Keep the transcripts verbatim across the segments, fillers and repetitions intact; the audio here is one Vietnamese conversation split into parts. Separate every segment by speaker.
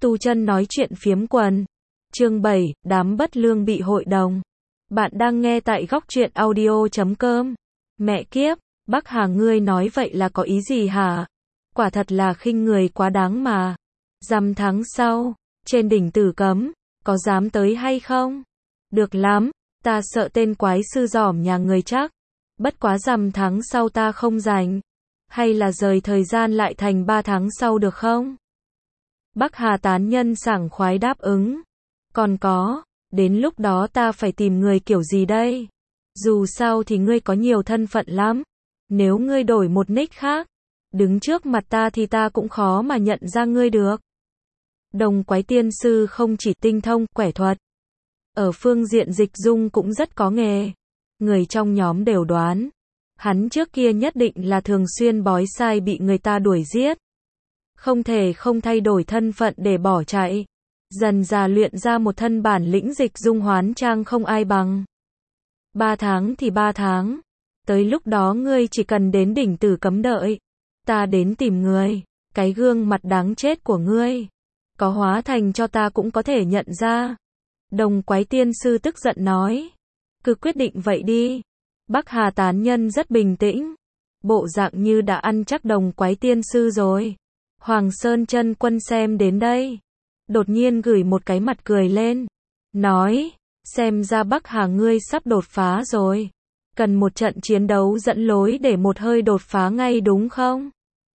Speaker 1: Tu chân nói chuyện phiếm quần. Chương bảy, đám bất lương bị hội đồng. Bạn đang nghe tại góc truyện audio chấm com. Mẹ kiếp, Bắc Hà ngươi nói vậy là có ý gì hả? Quả thật là khinh người quá đáng mà. Rằm tháng sau, trên đỉnh Tử Cấm, có dám tới hay không? Được lắm, ta sợ tên quái sư giỏm nhà người chắc. Bất quá rằm tháng sau ta không rảnh. Hay là rời thời gian lại thành ba tháng sau được không? Bắc Hà tán nhân sảng khoái đáp ứng. Còn có, đến lúc đó ta phải tìm người kiểu gì đây? Dù sao thì ngươi có nhiều thân phận lắm. Nếu ngươi đổi một nick khác, đứng trước mặt ta thì ta cũng khó mà nhận ra ngươi được. Đồng Quái tiên sư không chỉ tinh thông quẻ thuật, ở phương diện dịch dung cũng rất có nghề. Người trong nhóm đều đoán, hắn trước kia nhất định là thường xuyên bói sai bị người ta đuổi giết. Không thể không thay đổi thân phận để bỏ chạy. Dần dà luyện ra một thân bản lĩnh dịch dung hoán trang không ai bằng. Ba tháng thì ba tháng. Tới lúc đó ngươi chỉ cần đến đỉnh Tử Cấm đợi. Ta đến tìm ngươi. Cái gương mặt đáng chết của ngươi, có hóa thành cho ta cũng có thể nhận ra. Đồng Quái tiên sư tức giận nói. Cứ quyết định vậy đi. Bắc Hà tán nhân rất bình tĩnh. Bộ dạng như đã ăn chắc Đồng Quái tiên sư rồi. Hoàng Sơn chân quân xem đến đây, đột nhiên gửi một cái mặt cười lên. Nói, xem ra Bắc Hà ngươi sắp đột phá rồi. Cần một trận chiến đấu dẫn lối để một hơi đột phá ngay đúng không?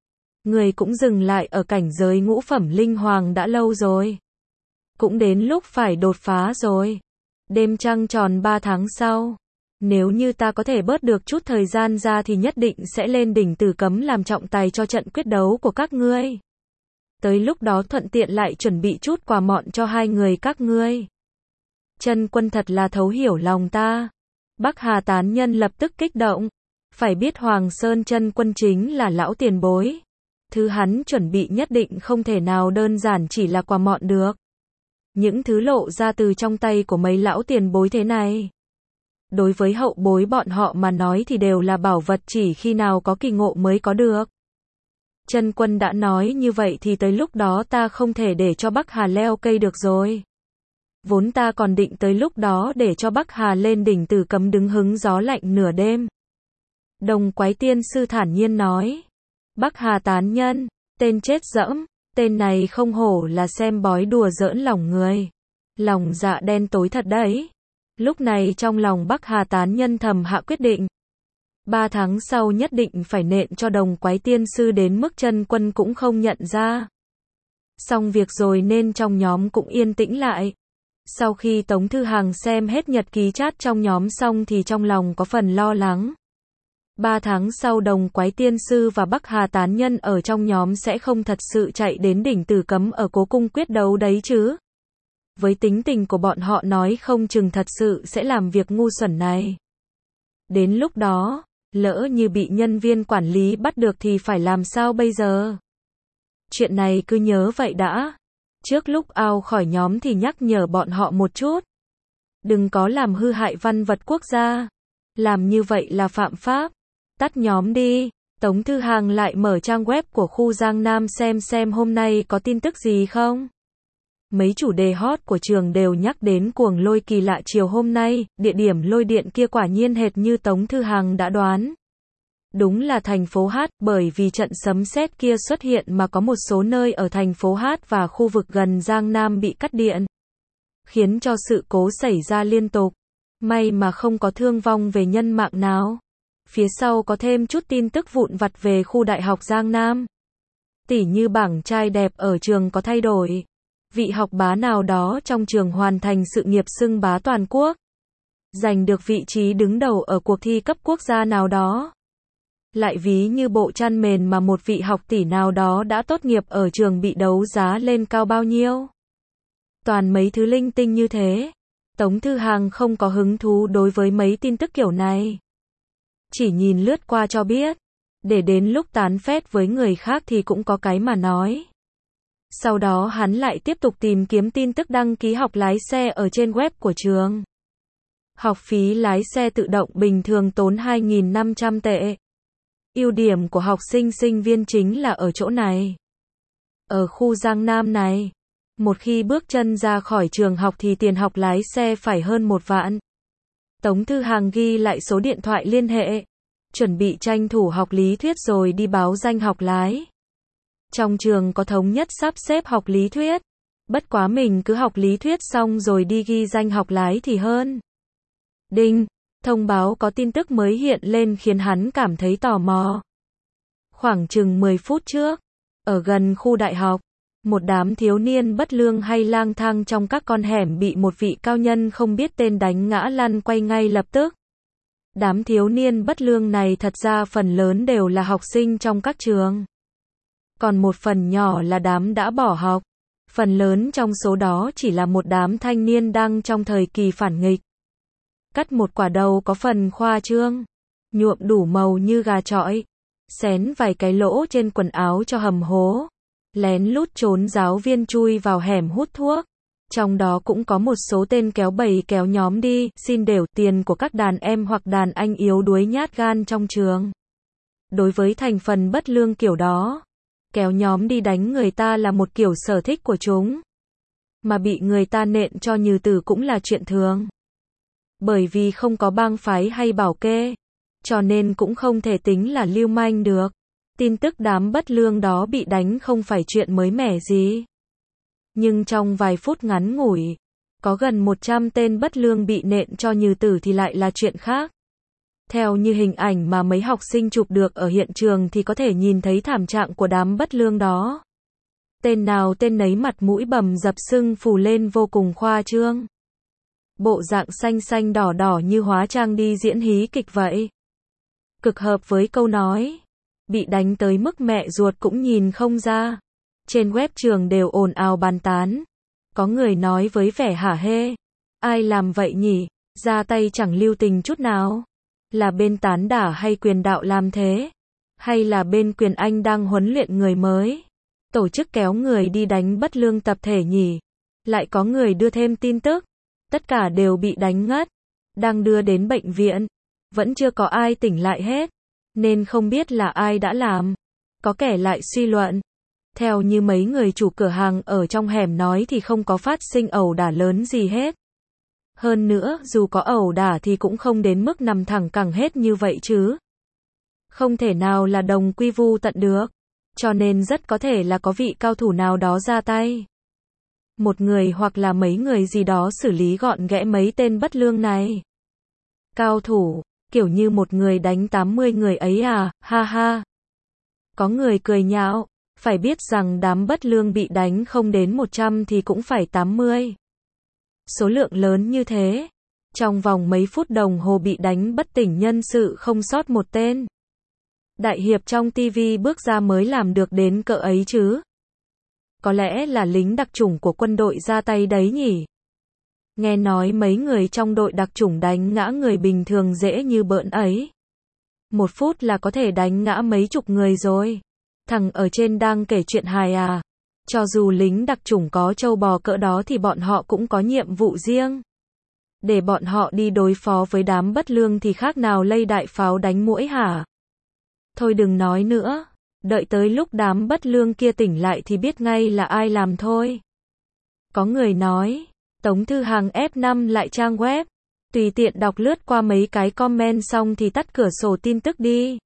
Speaker 1: Người cũng dừng lại ở cảnh giới ngũ phẩm linh hoàng đã lâu rồi. Cũng đến lúc phải đột phá rồi. Đêm trăng tròn ba tháng sau, nếu như ta có thể bớt được chút thời gian ra thì nhất định sẽ lên đỉnh Tử Cấm làm trọng tài cho trận quyết đấu của các ngươi. Tới lúc đó thuận tiện lại chuẩn bị chút quà mọn cho hai người các ngươi. Chân quân thật là thấu hiểu lòng ta. Bắc Hà tán nhân lập tức kích động. Phải biết Hoàng Sơn chân quân chính là lão tiền bối. Thứ hắn chuẩn bị nhất định không thể nào đơn giản chỉ là quà mọn được. Những thứ lộ ra từ trong tay của mấy lão tiền bối thế này, đối với hậu bối bọn họ mà nói thì đều là bảo vật chỉ khi nào có kỳ ngộ mới có được. Chân quân đã nói như vậy thì tới lúc đó ta không thể để cho Bắc Hà leo cây được rồi. Vốn ta còn định tới lúc đó để cho Bắc Hà lên đỉnh Tử Cấm đứng hứng gió lạnh nửa đêm. Đồng Quái tiên sư thản nhiên nói. Bắc Hà tán nhân, tên chết dẫm, tên này không hổ là xem bói đùa giỡn lòng người. Lòng dạ đen tối thật đấy. Lúc này trong lòng Bắc Hà tán nhân thầm hạ quyết định. Ba tháng sau nhất định phải nện cho Đồng Quái tiên sư đến mức chân quân cũng không nhận ra. Xong việc rồi nên trong nhóm cũng yên tĩnh lại. Sau khi Tống Thư Hằng xem hết nhật ký chat trong nhóm xong thì trong lòng có phần lo lắng. Ba tháng sau Đồng Quái tiên sư và Bắc Hà tán nhân ở trong nhóm sẽ không thật sự chạy đến đỉnh Tử Cấm ở Cố Cung quyết đấu đấy chứ. Với tính tình của bọn họ nói không chừng thật sự sẽ làm việc ngu xuẩn này. Đến lúc đó, lỡ như bị nhân viên quản lý bắt được thì phải làm sao bây giờ? Chuyện này cứ nhớ vậy đã. Trước lúc out khỏi nhóm thì nhắc nhở bọn họ một chút. Đừng có làm hư hại văn vật quốc gia. Làm như vậy là phạm pháp. Tắt nhóm đi. Tống Thư Hằng lại mở trang web của khu Giang Nam xem xem hôm nay có tin tức gì không. Mấy chủ đề hot của trường đều nhắc đến cuồng lôi kỳ lạ chiều hôm nay, địa điểm lôi điện kia quả nhiên hệt như Tống Thư Hằng đã đoán. Đúng là thành phố Hát, bởi vì trận sấm sét kia xuất hiện mà có một số nơi ở thành phố Hát và khu vực gần Giang Nam bị cắt điện, khiến cho sự cố xảy ra liên tục. May mà không có thương vong về nhân mạng nào. Phía sau có thêm chút tin tức vụn vặt về khu đại học Giang Nam. Tỉ như bảng trai đẹp ở trường có thay đổi. Vị học bá nào đó trong trường hoàn thành sự nghiệp xưng bá toàn quốc, giành được vị trí đứng đầu ở cuộc thi cấp quốc gia nào đó. Lại ví như bộ chăn mền mà một vị học tỷ nào đó đã tốt nghiệp ở trường bị đấu giá lên cao bao nhiêu. Toàn mấy thứ linh tinh như thế. Tống Thư Hằng không có hứng thú đối với mấy tin tức kiểu này. Chỉ nhìn lướt qua cho biết. Để đến lúc tán phét với người khác thì cũng có cái mà nói. Sau đó hắn lại tiếp tục tìm kiếm tin tức đăng ký học lái xe ở trên web của trường. Học phí lái xe tự động bình thường tốn hai nghìn năm trăm tệ. Ưu điểm của học sinh sinh viên chính là ở chỗ này. Ở khu Giang Nam này, Một khi bước chân ra khỏi trường học thì tiền học lái xe phải hơn một vạn. Tống Thư Hàng ghi lại số điện thoại liên hệ, chuẩn bị tranh thủ học lý thuyết rồi đi báo danh học lái. Trong trường có thống nhất sắp xếp học lý thuyết, bất quá mình cứ học lý thuyết xong rồi đi ghi danh học lái thì hơn. Đinh, thông báo có tin tức mới hiện lên khiến hắn cảm thấy tò mò. Khoảng chừng mười phút trước, ở gần khu đại học, một đám thiếu niên bất lương hay lang thang trong các con hẻm bị một vị cao nhân không biết tên đánh ngã lăn quay ngay lập tức. Đám thiếu niên bất lương này thật ra phần lớn đều là học sinh trong các trường. Còn một phần nhỏ là đám đã bỏ học. Phần lớn trong số đó chỉ là một đám thanh niên đang trong thời kỳ phản nghịch. Cắt một quả đầu có phần khoa trương, nhuộm đủ màu như gà chọi, xén vài cái lỗ trên quần áo cho hầm hố, lén lút trốn giáo viên chui vào hẻm hút thuốc. Trong đó cũng có một số tên kéo bầy kéo nhóm đi, xin đều tiền của các đàn em hoặc đàn anh yếu đuối nhát gan trong trường. Đối với thành phần bất lương kiểu đó, kéo nhóm đi đánh người ta là một kiểu sở thích của chúng. Mà bị người ta nện cho như tử cũng là chuyện thường. Bởi vì không có bang phái hay bảo kê, cho nên cũng không thể tính là lưu manh được. Tin tức đám bất lương đó bị đánh không phải chuyện mới mẻ gì. Nhưng trong vài phút ngắn ngủi, có gần một trăm tên bất lương bị nện cho như tử thì lại là chuyện khác. Theo như hình ảnh mà mấy học sinh chụp được ở hiện trường thì có thể nhìn thấy thảm trạng của đám bất lương đó. Tên nào tên nấy mặt mũi bầm dập sưng phù lên vô cùng khoa trương. Bộ dạng xanh xanh đỏ đỏ như hóa trang đi diễn hí kịch vậy. Cực hợp với câu nói, bị đánh tới mức mẹ ruột cũng nhìn không ra. Trên web trường đều ồn ào bàn tán. Có người nói với vẻ hả hê, ai làm vậy nhỉ, ra tay chẳng lưu tình chút nào. Là bên tán đả hay quyền đạo làm thế? Hay là bên quyền Anh đang huấn luyện người mới? Tổ chức kéo người đi đánh bất lương tập thể nhỉ? Lại có người đưa thêm tin tức. Tất cả đều bị đánh ngất. Đang đưa đến bệnh viện. Vẫn chưa có ai tỉnh lại hết. Nên không biết là ai đã làm. Có kẻ lại suy luận. Theo như mấy người chủ cửa hàng ở trong hẻm nói thì không có phát sinh ẩu đả lớn gì hết. Hơn nữa, dù có ẩu đả thì cũng không đến mức nằm thẳng cẳng hết như vậy chứ. Không thể nào là đồng quy vu tận được. Cho nên rất có thể là có vị cao thủ nào đó ra tay. Một người hoặc là mấy người gì đó xử lý gọn ghẽ mấy tên bất lương này. Cao thủ, kiểu như một người đánh tám mươi người ấy à, ha ha. Có người cười nhạo, phải biết rằng đám bất lương bị đánh không đến một trăm thì cũng phải tám mươi. Số lượng lớn như thế, trong vòng mấy phút đồng hồ bị đánh bất tỉnh nhân sự không sót một tên. Đại hiệp trong tivi bước ra mới làm được đến cỡ ấy chứ. Có lẽ là lính đặc chủng của quân đội ra tay đấy nhỉ. Nghe nói mấy người trong đội đặc chủng đánh ngã người bình thường dễ như bỡn ấy. Một phút là có thể đánh ngã mấy chục người rồi. Thằng ở trên đang kể chuyện hài à. Cho dù lính đặc chủng có trâu bò cỡ đó thì bọn họ cũng có nhiệm vụ riêng. Để bọn họ đi đối phó với đám bất lương thì khác nào lây đại pháo đánh muỗi hả? Thôi đừng nói nữa. Đợi tới lúc đám bất lương kia tỉnh lại thì biết ngay là ai làm thôi. Có người nói, Tống Thư Hàng ép năm lại trang web. Tùy tiện đọc lướt qua mấy cái comment xong thì tắt cửa sổ tin tức đi.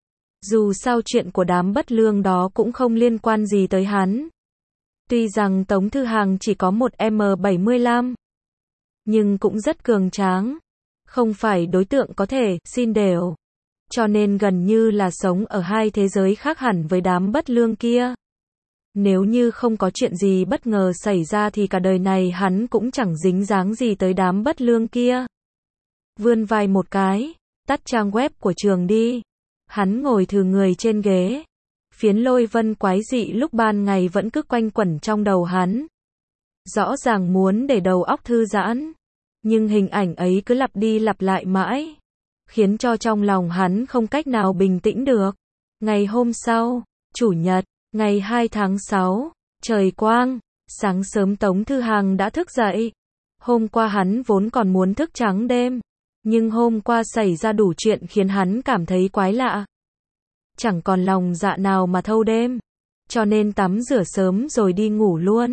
Speaker 1: Dù sao chuyện của đám bất lương đó cũng không liên quan gì tới hắn. Tuy rằng Tống Thư Hàng chỉ có một em bảy mươi lăm, nhưng cũng rất cường tráng. Không phải đối tượng có thể xin đều. Cho nên gần như là sống ở hai thế giới khác hẳn với đám bất lương kia. Nếu như không có chuyện gì bất ngờ xảy ra thì cả đời này hắn cũng chẳng dính dáng gì tới đám bất lương kia. Vươn vai một cái, tắt trang web của trường đi. Hắn ngồi thừ người trên ghế. Phiến lôi vân quái dị lúc ban ngày vẫn cứ quanh quẩn trong đầu hắn. Rõ ràng muốn để đầu óc thư giãn. Nhưng hình ảnh ấy cứ lặp đi lặp lại mãi. Khiến cho trong lòng hắn không cách nào bình tĩnh được. Ngày hôm sau, Chủ nhật, ngày hai tháng sáu, trời quang, sáng sớm Tống Thư Hàng đã thức dậy. Hôm qua hắn vốn còn muốn thức trắng đêm. Nhưng hôm qua xảy ra đủ chuyện khiến hắn cảm thấy quái lạ. Chẳng còn lòng dạ nào mà thâu đêm. Cho nên tắm rửa sớm rồi đi ngủ luôn.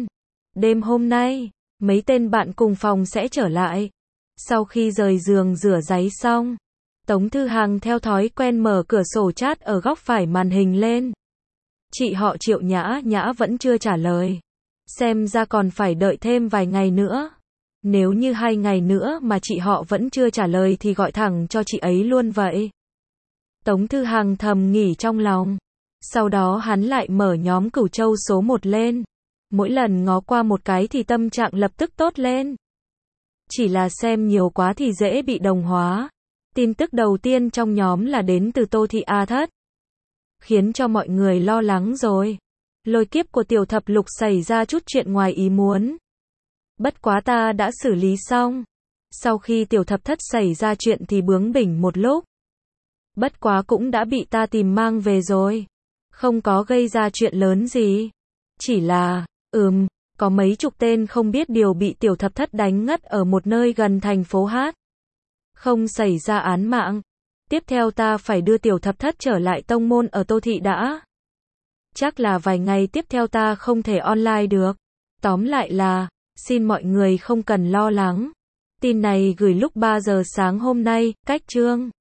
Speaker 1: Đêm hôm nay, mấy tên bạn cùng phòng sẽ trở lại. Sau khi rời giường rửa ráy xong, Tống Thư Hằng theo thói quen mở cửa sổ chat ở góc phải màn hình lên. Chị họ Triệu Nhã Nhã vẫn chưa trả lời. Xem ra còn phải đợi thêm vài ngày nữa. Nếu như hai ngày nữa mà chị họ vẫn chưa trả lời thì gọi thẳng cho chị ấy luôn vậy. Tống Thư Hằng thầm nghĩ trong lòng. Sau đó hắn lại mở nhóm Cửu Châu số một lên. Mỗi lần ngó qua một cái thì tâm trạng lập tức tốt lên. Chỉ là xem nhiều quá thì dễ bị đồng hóa. Tin tức đầu tiên trong nhóm là đến từ Tô Thị A Thất. Khiến cho mọi người lo lắng rồi. Lôi kiếp của tiểu thập lục xảy ra chút chuyện ngoài ý muốn. Bất quá ta đã xử lý xong. Sau khi tiểu thập thất xảy ra chuyện thì bướng bỉnh một lúc. Bất quá cũng đã bị ta tìm mang về rồi. Không có gây ra chuyện lớn gì. Chỉ là, ừm, có mấy chục tên không biết điều bị tiểu thập thất đánh ngất ở một nơi gần thành phố Hát. Không xảy ra án mạng. Tiếp theo ta phải đưa tiểu thập thất trở lại tông môn ở Tô Thị đã. Chắc là vài ngày tiếp theo ta không thể online được. Tóm lại là, xin mọi người không cần lo lắng. Tin này gửi lúc ba giờ sáng hôm nay, cách chương.